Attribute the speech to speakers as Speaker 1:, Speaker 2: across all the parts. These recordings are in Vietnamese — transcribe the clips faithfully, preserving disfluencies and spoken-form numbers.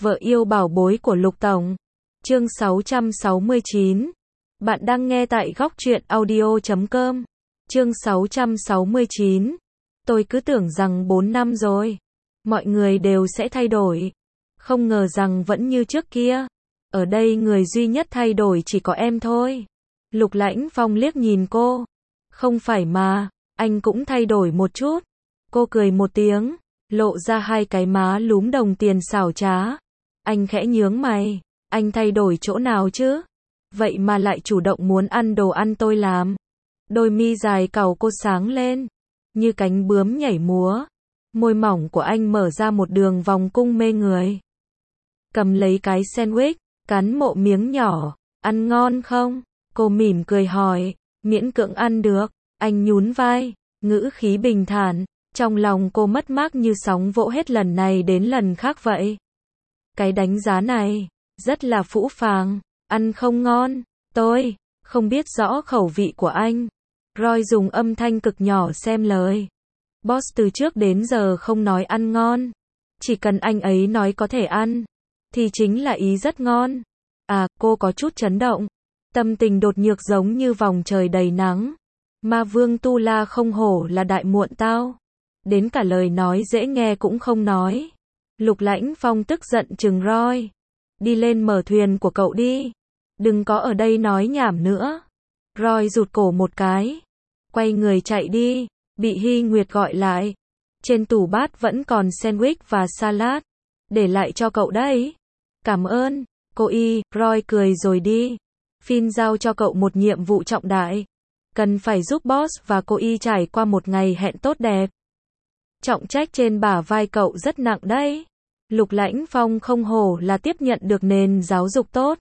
Speaker 1: Vợ yêu bảo bối của Lục Tổng. Chương sáu trăm sáu mươi chín. Bạn đang nghe tại góc truyện audio chấm com. Chương sáu trăm sáu mươi chín. Tôi cứ tưởng rằng bốn năm rồi, mọi người đều sẽ thay đổi. Không ngờ rằng vẫn như trước kia. Ở đây người duy nhất thay đổi chỉ có em thôi. Lục Lãnh Phong liếc nhìn cô. Không phải mà, anh cũng thay đổi một chút. Cô cười một tiếng, lộ ra hai cái má lúm đồng tiền xảo trá. Anh khẽ nhướng mày, anh thay đổi chỗ nào chứ? Vậy mà lại chủ động muốn ăn đồ ăn tôi làm. Đôi mi dài cau cô sáng lên, như cánh bướm nhảy múa. Môi mỏng của anh mở ra một đường vòng cung mê người. Cầm lấy cái sandwich, cắn mộ miếng nhỏ. Ăn ngon không? Cô mỉm cười hỏi. Miễn cưỡng ăn được. Anh nhún vai, ngữ khí bình thản. Trong lòng cô mất mát như sóng vỗ hết lần này đến lần khác vậy. Cái đánh giá này rất là phũ phàng. Ăn không ngon. Tôi không biết rõ khẩu vị của anh. Roy dùng âm thanh cực nhỏ xem lời. Boss từ trước đến giờ không nói ăn ngon. Chỉ cần anh ấy nói có thể ăn, thì chính là ý rất ngon. À, cô có chút chấn động. Tâm tình đột nhược giống như vòng trời đầy nắng. Ma vương Tu La không hổ là đại muộn tao. Đến cả lời nói dễ nghe cũng không nói. Lục Lãnh Phong tức giận trừng Roy. Đi lên mở thuyền của cậu đi. Đừng có ở đây nói nhảm nữa. Roy rụt cổ một cái. Quay người chạy đi. Bị Hy Nguyệt gọi lại. Trên tủ bát vẫn còn sandwich và salad. Để lại cho cậu đấy. Cảm ơn, cô Y. Roy cười rồi đi. Finn giao cho cậu một nhiệm vụ trọng đại. Cần phải giúp boss và cô Y trải qua một ngày hẹn tốt đẹp. Trọng trách trên bả vai cậu rất nặng đấy. Lục Lãnh Phong không hổ là tiếp nhận được nền giáo dục tốt.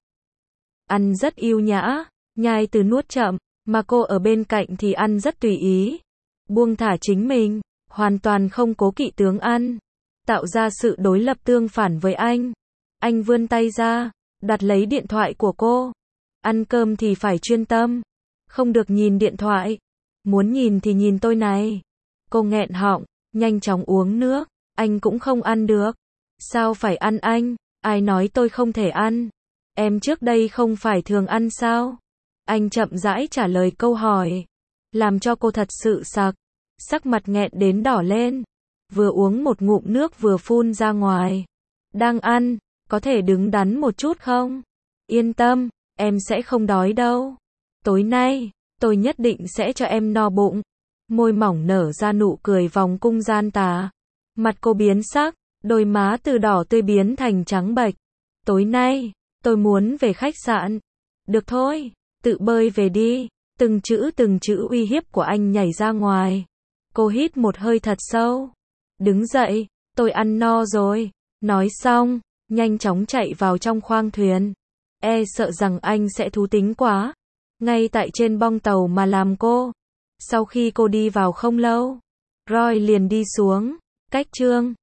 Speaker 1: Ăn rất yêu nhã, nhai từ nuốt chậm, mà cô ở bên cạnh thì ăn rất tùy ý. Buông thả chính mình, hoàn toàn không cố kỵ tướng ăn. Tạo ra sự đối lập tương phản với anh. Anh vươn tay ra, đặt lấy điện thoại của cô. Ăn cơm thì phải chuyên tâm. Không được nhìn điện thoại. Muốn nhìn thì nhìn tôi này. Cô nghẹn họng, nhanh chóng uống nước. Anh cũng không ăn được. Sao phải ăn anh? Ai nói tôi không thể ăn? Em trước đây không phải thường ăn sao? Anh chậm rãi trả lời câu hỏi. Làm cho cô thật sự sặc. Sắc mặt nghẹn đến đỏ lên. Vừa uống một ngụm nước vừa phun ra ngoài. Đang ăn, có thể đứng đắn một chút không? Yên tâm, em sẽ không đói đâu. Tối nay, tôi nhất định sẽ cho em no bụng. Môi mỏng nở ra nụ cười vòng cung gian tà. Mặt cô biến sắc, đôi má từ đỏ tươi biến thành trắng bệch. Tối nay, tôi muốn về khách sạn. Được thôi, tự bơi về đi. Từng chữ từng chữ uy hiếp của anh nhảy ra ngoài. Cô hít một hơi thật sâu. Đứng dậy, tôi ăn no rồi. Nói xong, nhanh chóng chạy vào trong khoang thuyền. E sợ rằng anh sẽ thú tính quá. Ngay tại trên bong tàu mà làm cô. Sau khi cô đi vào không lâu, Roy liền đi xuống. Cách chương